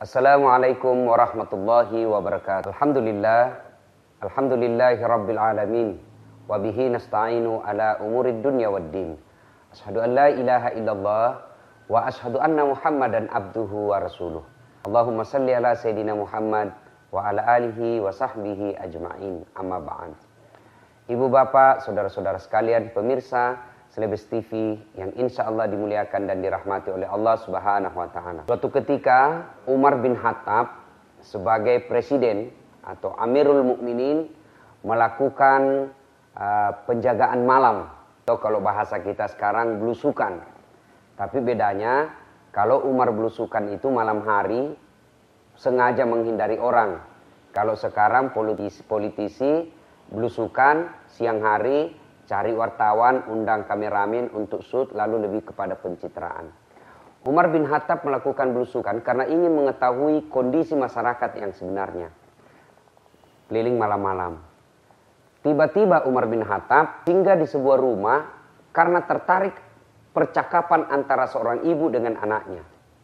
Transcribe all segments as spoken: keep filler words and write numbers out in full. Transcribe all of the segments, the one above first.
Assalamualaikum warahmatullahi wabarakatuh. Alhamdulillah, alhamdulillahi rabbil alamin, wa bihi nasta'inu ala umurid dunya waddin. Ashhadu an la ilaha illallah wa ashhadu anna Muhammadan abduhu wa rasuluh. Allahumma salli ala sayyidina Muhammad wa ala alihi wa sahbihi ajma'in. Amma ba'd. Ibu bapak, saudara-saudara sekalian, pemirsa Celebes T V yang insya Allah dimuliakan dan dirahmati oleh Allah Subhanahu wa Ta'ala. Suatu ketika Umar bin Khattab sebagai presiden atau Amirul Mukminin melakukan uh, penjagaan malam, atau kalau bahasa kita sekarang belusukan. Tapi bedanya kalau Umar belusukan itu malam hari sengaja menghindari orang. Kalau sekarang politisi, politisi belusukan siang hari, cari wartawan, undang kameramen untuk shoot, lalu lebih kepada pencitraan. Umar bin Khattab melakukan belusukan karena ingin mengetahui kondisi masyarakat yang sebenarnya. Keliling malam-malam. Tiba-tiba Umar bin Khattab singgah di sebuah rumah karena tertarik percakapan antara seorang ibu dengan anaknya.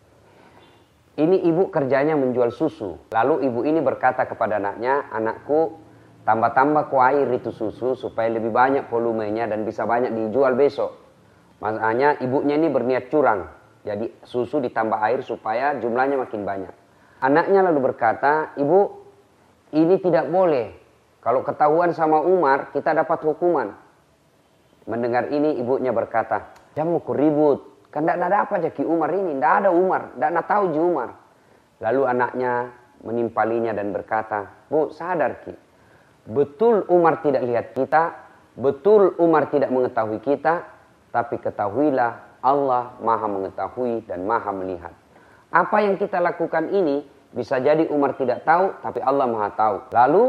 Ini ibu kerjanya menjual susu. Lalu ibu ini berkata kepada anaknya, "Anakku, tambah-tambah ku air itu susu supaya lebih banyak volumenya dan bisa banyak dijual besok." Makanya ibunya ini berniat curang. Jadi susu ditambah air supaya jumlahnya makin banyak. Anaknya lalu berkata, "Ibu, ini tidak boleh. Kalau ketahuan sama Umar, kita dapat hukuman." Mendengar ini ibunya berkata, "Jangan mau ribut. Kan tidak ada apa Jaki Umar ini. Tidak ada Umar. Tidak nak tahu Ji Umar." Lalu anaknya menimpalinya dan berkata, "Bu, sadar Ki. Betul Umar tidak lihat kita, betul Umar tidak mengetahui kita, tapi ketahuilah Allah maha mengetahui dan maha melihat. Apa yang kita lakukan ini bisa jadi Umar tidak tahu, tapi Allah maha tahu." Lalu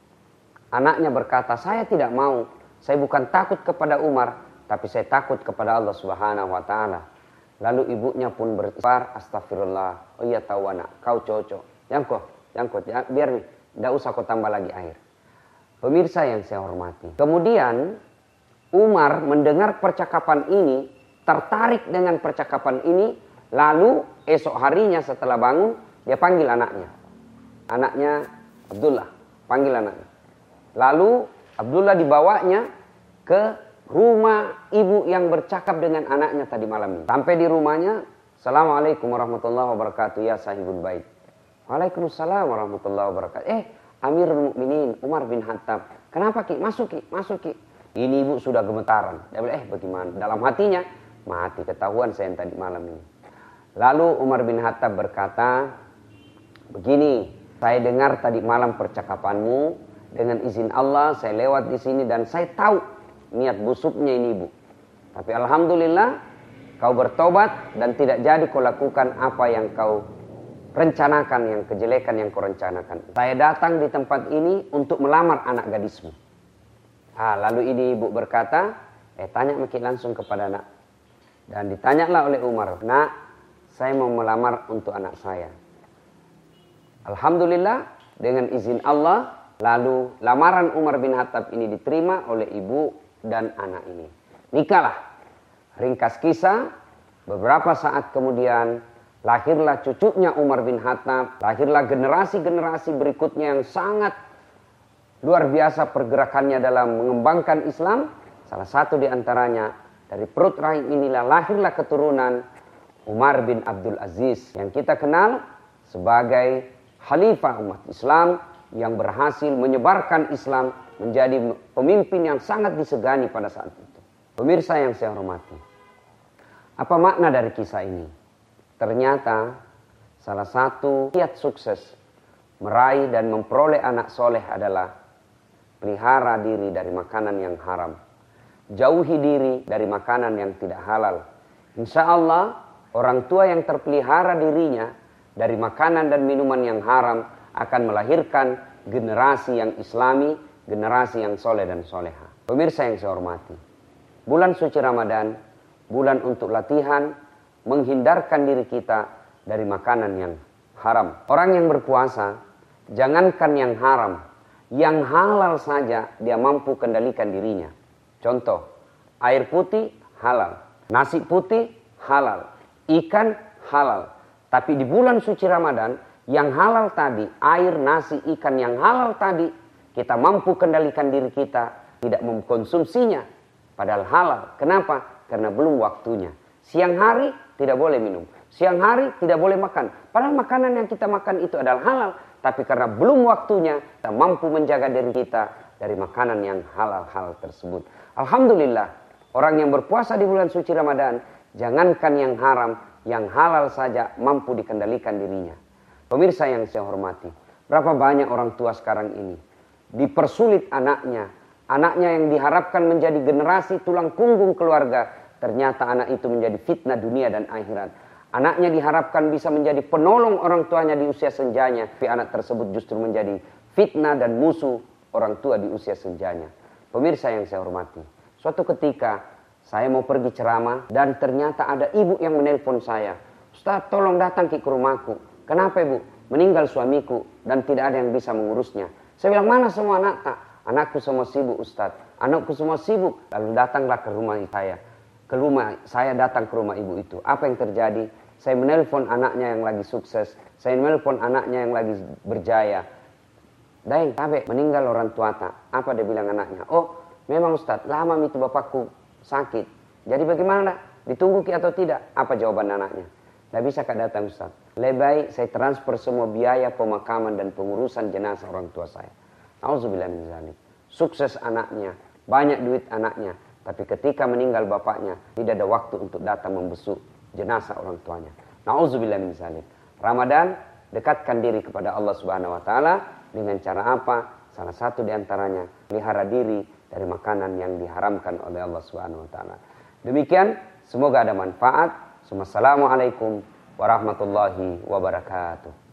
anaknya berkata, "Saya tidak mau, saya bukan takut kepada Umar, tapi saya takut kepada Allah Subhanahu wa Ta'ala." Lalu ibunya pun beristighfar, "Astagfirullah, oh iya tahu anak, kau cocok. Yang kok, yang kok, ya, biar nih, tidak usah kau tambah lagi air." Pemirsa yang saya hormati. Kemudian Umar mendengar percakapan ini, tertarik dengan percakapan ini, lalu esok harinya setelah bangun, dia panggil anaknya. Anaknya Abdullah, panggil anaknya. Lalu Abdullah dibawanya ke rumah ibu yang bercakap dengan anaknya tadi malam ini. Sampai di rumahnya, "Assalamualaikum warahmatullahi wabarakatuh ya sahibul bait." "Waalaikumsalam warahmatullahi wabarakatuh." "Eh, Amirul Mukminin Umar bin Khattab." "Kenapa Ki? Masuk Ki, masuk Ki." Ini ibu sudah gemetaran. Dia bilang, "Eh bagaimana?" Dalam hatinya, mati ketahuan saya yang tadi malam ini. Lalu Umar bin Khattab berkata, "Begini, saya dengar tadi malam percakapanmu. Dengan izin Allah saya lewat di sini dan saya tahu niat busuknya ini ibu. Tapi alhamdulillah kau bertobat dan tidak jadi kau lakukan apa yang kau rencanakan, yang kejelekan yang kau rencanakan. Saya datang di tempat ini untuk melamar anak gadismu." Ah, lalu ini ibu berkata, "Eh tanya Maki langsung kepada anak." Dan ditanyalah oleh Umar, "Nak, saya mau melamar untuk anak saya." Alhamdulillah dengan izin Allah, lalu lamaran Umar bin Khattab ini diterima oleh ibu dan anak ini. Nikahlah. Ringkas kisah, beberapa saat kemudian lahirlah cucunya Umar bin Khattab, lahirlah generasi-generasi berikutnya yang sangat luar biasa pergerakannya dalam mengembangkan Islam. Salah satu di antaranya, dari perut rahim inilah lahirlah keturunan Umar bin Abdul Aziz yang kita kenal sebagai khalifah umat Islam yang berhasil menyebarkan Islam menjadi pemimpin yang sangat disegani pada saat itu. Pemirsa yang saya hormati, apa makna dari kisah ini? Ternyata salah satu kiat sukses meraih dan memperoleh anak soleh adalah pelihara diri dari makanan yang haram. Jauhi diri dari makanan yang tidak halal. Insya Allah orang tua yang terpelihara dirinya dari makanan dan minuman yang haram akan melahirkan generasi yang islami, generasi yang soleh dan soleha. Pemirsa yang saya hormati, bulan suci Ramadan, bulan untuk latihan menghindarkan diri kita dari makanan yang haram. Orang yang berpuasa, jangankan yang haram, yang halal saja dia mampu kendalikan dirinya. Contoh, air putih halal, nasi putih halal, ikan halal. Tapi di bulan suci Ramadan, Yang halal tadi, air, nasi, ikan yang halal tadi, kita mampu kendalikan diri kita, tidak mengkonsumsinya. Padahal halal. Kenapa? Karena belum waktunya. Siang hari tidak boleh minum. Siang hari tidak boleh makan. Padahal makanan yang kita makan itu adalah halal. Tapi karena belum waktunya, kita mampu menjaga diri kita dari makanan yang halal-halal tersebut. Alhamdulillah, orang yang berpuasa di bulan suci Ramadan, jangankan yang haram, yang halal saja mampu dikendalikan dirinya. Pemirsa yang saya hormati, berapa banyak orang tua sekarang ini dipersulit anaknya. Anaknya yang diharapkan menjadi generasi tulang punggung keluarga, ternyata anak itu menjadi fitnah dunia dan akhirat. Anaknya diharapkan bisa menjadi penolong orang tuanya di usia senjanya, tapi anak tersebut justru menjadi fitnah dan musuh orang tua di usia senjanya. Pemirsa yang saya hormati, suatu ketika saya mau pergi ceramah dan ternyata ada ibu yang menelpon saya. Ustaz, tolong datang ke rumahku. Kenapa ibu? Meninggal suamiku dan tidak ada yang bisa mengurusnya. Saya bilang, mana semua anak tak? Anakku semua sibuk Ustaz. Anakku semua sibuk. Lalu datanglah ke rumah saya. Ke rumah saya datang ke rumah ibu itu. Apa yang terjadi? Saya menelpon anaknya yang lagi sukses. Saya menelpon anaknya yang lagi berjaya. Daeng, tabe, meninggal orang tua tak. Apa dia bilang anaknya? Oh, memang Ustaz, lama itu bapakku sakit. Jadi bagaimana? Ditunggu ki atau tidak? Apa jawaban anaknya? Tidak bisa kak datang Ustaz. Lebih baik saya transfer semua biaya pemakaman dan pengurusan jenazah orang tua saya. Auzubillah min dzalik. Sukses anaknya, banyak duit anaknya, tapi ketika meninggal bapaknya, tidak ada waktu untuk datang membesuk jenazah orang tuanya. Nauzubillah min dzalik. Ramadan, dekatkan diri kepada Allah Subhanahu wa taala dengan cara apa? Salah satu di antaranya, pelihara diri dari makanan yang diharamkan oleh Allah Subhanahu wa taala. Demikian, semoga ada manfaat. Wassalamualaikum warahmatullahi wabarakatuh.